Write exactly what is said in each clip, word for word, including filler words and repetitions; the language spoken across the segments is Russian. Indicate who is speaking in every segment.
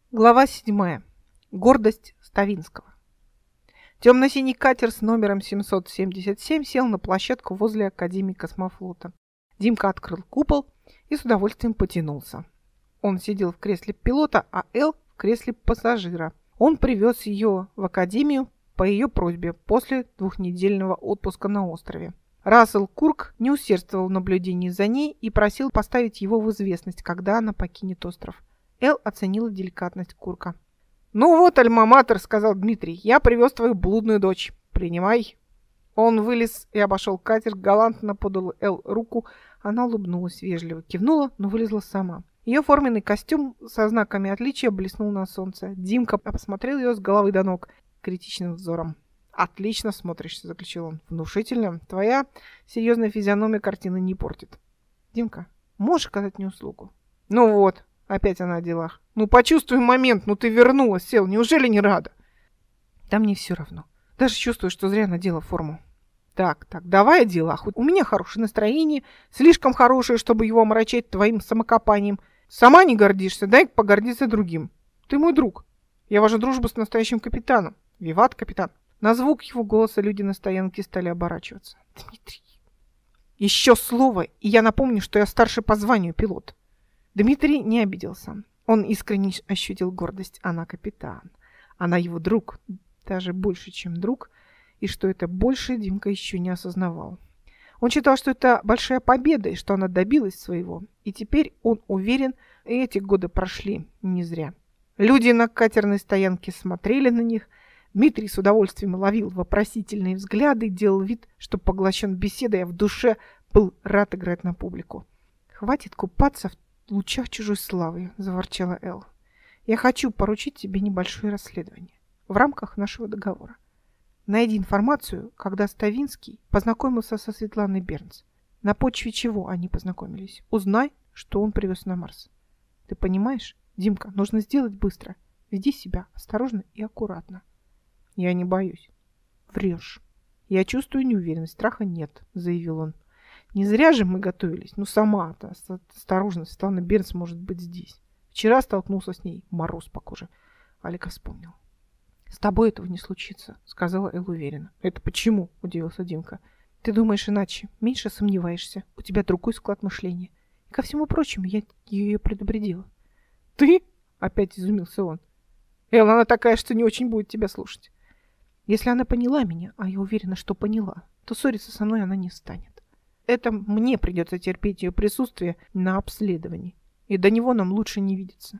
Speaker 1: Глава седьмая. Гордость Ставинского. Темно-синий катер с номером семьсот семьдесят семь сел на площадку возле Академии космофлота. Димка открыл купол и с удовольствием потянулся. Он сидел в кресле пилота, а Эл в кресле пассажира. Он привез ее в Академию по ее просьбе после двухнедельного отпуска на острове. Рассел Курк не усердствовал в наблюдении за ней и просил поставить его в известность, когда она покинет остров. Эл оценила деликатность Курка. «Ну вот, альма-матер», — сказал Дмитрий, — «я привез твою блудную дочь. Принимай». Он вылез и обошел катер, галантно подал Эл руку. Она улыбнулась вежливо, кивнула, но вылезла сама. Ее форменный костюм со знаками отличия блеснул на солнце. Димка посмотрел ее с головы до ног критичным взором. «Отлично смотришься», — заключил он. «Внушительно. Твоя серьезная физиономия картины не портит». «Димка, можешь оказать мне услугу?» «Ну вот». Опять она о делах. Ну, почувствуй момент, ну ты вернулась, Сел, неужели не рада? Да мне все равно. Даже чувствую, что зря надела форму. Так, так, давай о делах. У меня хорошее настроение, слишком хорошее, чтобы его омрачать твоим самокопанием. Сама не гордишься, дай погордиться другим. Ты мой друг. Я вожу дружбу с настоящим капитаном. Виват, капитан. На звук его голоса люди на стоянке стали оборачиваться. Дмитрий. Еще слово, и я напомню, что я старший по званию пилот. Дмитрий не обиделся. Он искренне ощутил гордость. Она капитан. Она его друг. Даже больше, чем друг. И что это больше, Димка еще не осознавал. Он считал, что это большая победа, и что она добилась своего. И теперь он уверен, эти годы прошли не зря. Люди на катерной стоянке смотрели на них. Дмитрий с удовольствием ловил вопросительные взгляды, делал вид, что поглощен беседой, а в душе был рад играть на публику. Хватит купаться в В лучах чужой славы, заворчала Эл. Я хочу поручить тебе небольшое расследование в рамках нашего договора. Найди информацию, когда Ставинский познакомился со Светланой Бернс. На почве чего они познакомились. Узнай, что он привез на Марс. Ты понимаешь, Димка, нужно сделать быстро. Веди себя осторожно и аккуратно. Я не боюсь. Врешь. Я чувствую неуверенность, страха нет, заявил он. Не зря же мы готовились. Ну, сама-то, осторожно, Светлана Бернс может быть здесь. Вчера столкнулся с ней, мороз по коже. Алика вспомнил. С тобой этого не случится, сказала Эл уверенно. Это почему? Удивился Димка. Ты думаешь иначе, меньше сомневаешься. У тебя другой склад мышления. И ко всему прочему, я ее предупредила. Ты? Опять изумился он. Эл, она такая, что не очень будет тебя слушать. Если она поняла меня, а я уверена, что поняла, то ссориться со мной она не станет. Это мне придется терпеть ее присутствие на обследовании. И до него нам лучше не видеться.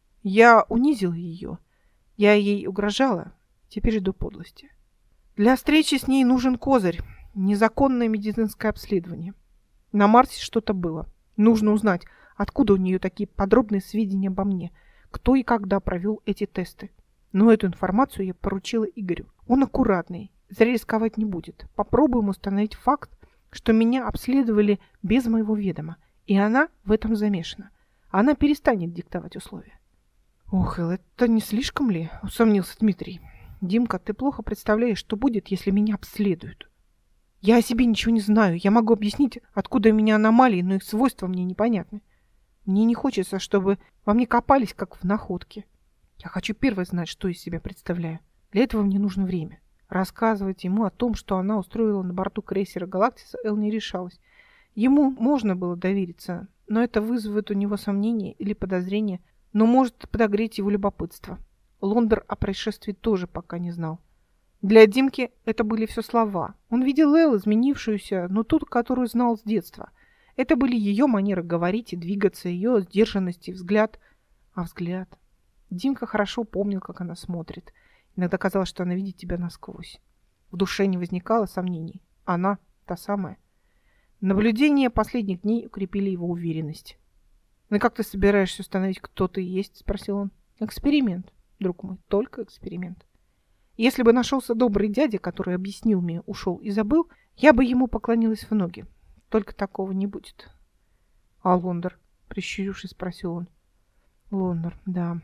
Speaker 1: Я унизила ее. Я ей угрожала. Теперь жду подлости. Для встречи с ней нужен козырь. Незаконное медицинское обследование. На Марсе что-то было. Нужно узнать, откуда у нее такие подробные сведения обо мне. Кто и когда провел эти тесты. Но эту информацию я поручила Игорю. Он аккуратный. Зря рисковать не будет. Попробуем установить факт, что меня обследовали без моего ведома, и она в этом замешана. Она перестанет диктовать условия. Ох, это не слишком ли? Усомнился Дмитрий. Димка, ты плохо представляешь, что будет, если меня обследуют. Я о себе ничего не знаю. Я могу объяснить, откуда у меня аномалии, но их свойства мне непонятны. Мне не хочется, чтобы во мне копались, как в находке. Я хочу первой знать, что из себя представляю. Для этого мне нужно время. Рассказывать ему о том, что она устроила на борту крейсера «Галактис», Эл не решалась. Ему можно было довериться, но это вызовет у него сомнения или подозрения, но может подогреть его любопытство. Лондер о происшествии тоже пока не знал. Для Димки это были все слова. Он видел Эл, изменившуюся, но ту, которую знал с детства. Это были ее манеры говорить и двигаться, ее сдержанность и взгляд. А взгляд... Димка хорошо помнил, как она смотрит. Иногда казалось, что она видит тебя насквозь. В душе не возникало сомнений. Она та самая. Наблюдения последних дней укрепили его уверенность. «Ну и как ты собираешься установить, кто ты есть?» — спросил он. «Эксперимент, друг мой, только эксперимент. Если бы нашелся добрый дядя, который объяснил мне, ушел и забыл, я бы ему поклонилась в ноги. Только такого не будет». «А Лондер?» — прищурившись, спросил он. «Лондер, да».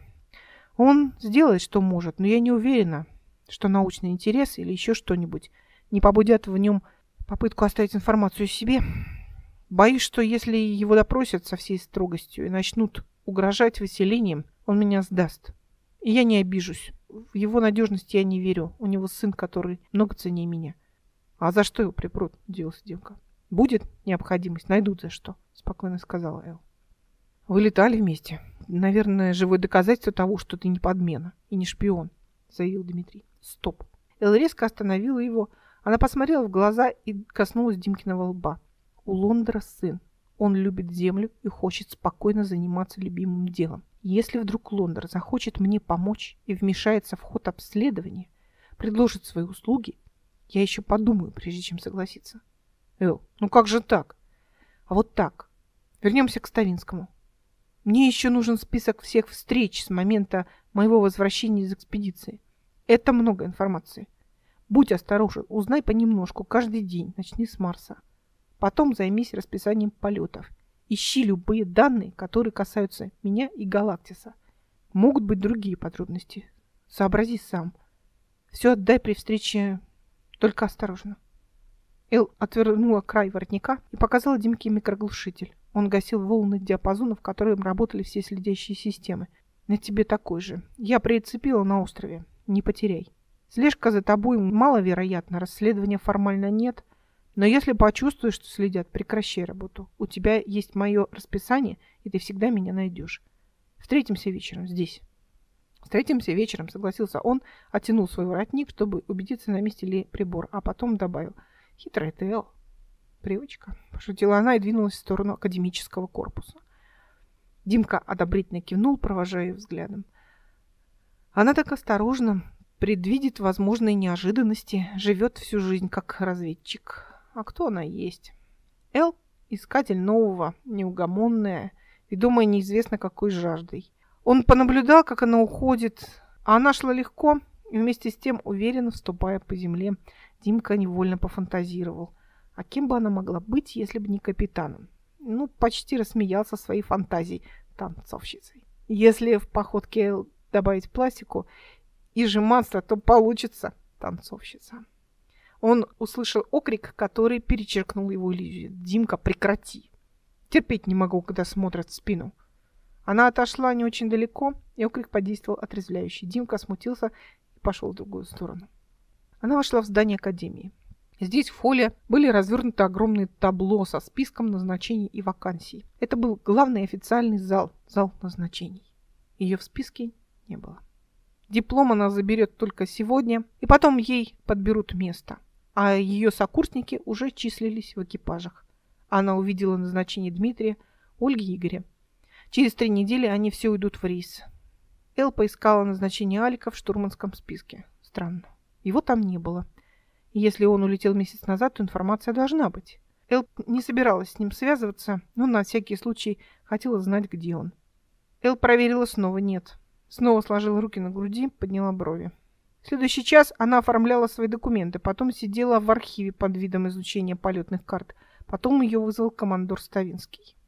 Speaker 1: Он сделает, что может, но я не уверена, что научный интерес или еще что-нибудь не побудят в нем попытку оставить информацию о себе. Боюсь, что если его допросят со всей строгостью и начнут угрожать выселением, он меня сдаст. И я не обижусь. В его надежность я не верю. У него сын, который много ценнее меня. А за что его припрут? Удивился Димка. Будет необходимость, найдут за что, спокойно сказала Эл. Вы летали вместе. Наверное, живое доказательство того, что ты не подмена и не шпион, заявил Дмитрий. Стоп. Эл резко остановила его. Она посмотрела в глаза и коснулась Димкиного лба. У Лондра сын. Он любит землю и хочет спокойно заниматься любимым делом. Если вдруг Лондер захочет мне помочь и вмешается в ход обследования, предложит свои услуги, я еще подумаю, прежде чем согласиться. Эл, ну как же так? А вот так. Вернемся к Ставинскому. Мне еще нужен список всех встреч с момента моего возвращения из экспедиции. Это много информации. Будь осторожен, узнай понемножку каждый день, начни с Марса. Потом займись расписанием полетов. Ищи любые данные, которые касаются меня и Галактиса. Могут быть другие подробности. Сообрази сам. Все отдай при встрече, только осторожно. Эл отвернула край воротника и показала Димке микроглушитель. Он гасил волны диапазона, в котором работали все следящие системы. На тебе такой же. Я прицепила на острове. Не потеряй. Слежка за тобой маловероятна, расследования формально нет. Но если почувствуешь, что следят, прекращай работу. У тебя есть мое расписание, и ты всегда меня найдешь. Встретимся вечером здесь. Встретимся вечером, согласился он, оттянул свой воротник, чтобы убедиться, на месте ли прибор, а потом добавил. Хитрая ты, Эл. Привычка. Пошутила она и двинулась в сторону академического корпуса. Димка одобрительно кивнул, провожая ее взглядом. Она так осторожна, предвидит возможные неожиданности, живет всю жизнь как разведчик. А кто она есть? Эл – искатель нового, неугомонная, ведомая неизвестно какой жаждой. Он понаблюдал, как она уходит, а она шла легко и вместе с тем уверенно вступая по земле. Димка невольно пофантазировал. А кем бы она могла быть, если бы не капитаном? Ну, почти рассмеялся своей фантазией танцовщицей. Если в походке Эл добавить пластику и жеманство, то получится танцовщица. Он услышал окрик, который перечеркнул его иллюзию. «Димка, прекрати! Терпеть не могу, когда смотрят в спину». Она отошла не очень далеко, и окрик подействовал отрезвляюще. Димка смутился и пошел в другую сторону. Она вошла в здание академии. Здесь в холле были развернуты огромные табло со списком назначений и вакансий. Это был главный официальный зал, зал назначений. Ее в списке не было. Диплом она заберет только сегодня, и потом ей подберут место. А ее сокурсники уже числились в экипажах. Она увидела назначение Дмитрия, Ольги и Игоря. Через три недели они все уйдут в рейс. Эл поискала назначение Алика в штурманском списке. Странно. Его там не было. И если он улетел месяц назад, то информация должна быть. Эл не собиралась с ним связываться, но на всякий случай хотела знать, где он. Эл проверила, снова нет. Снова сложила руки на груди, подняла брови. В следующий час она оформляла свои документы, потом сидела в архиве под видом изучения полетных карт. Потом ее вызвал командор Ставинский.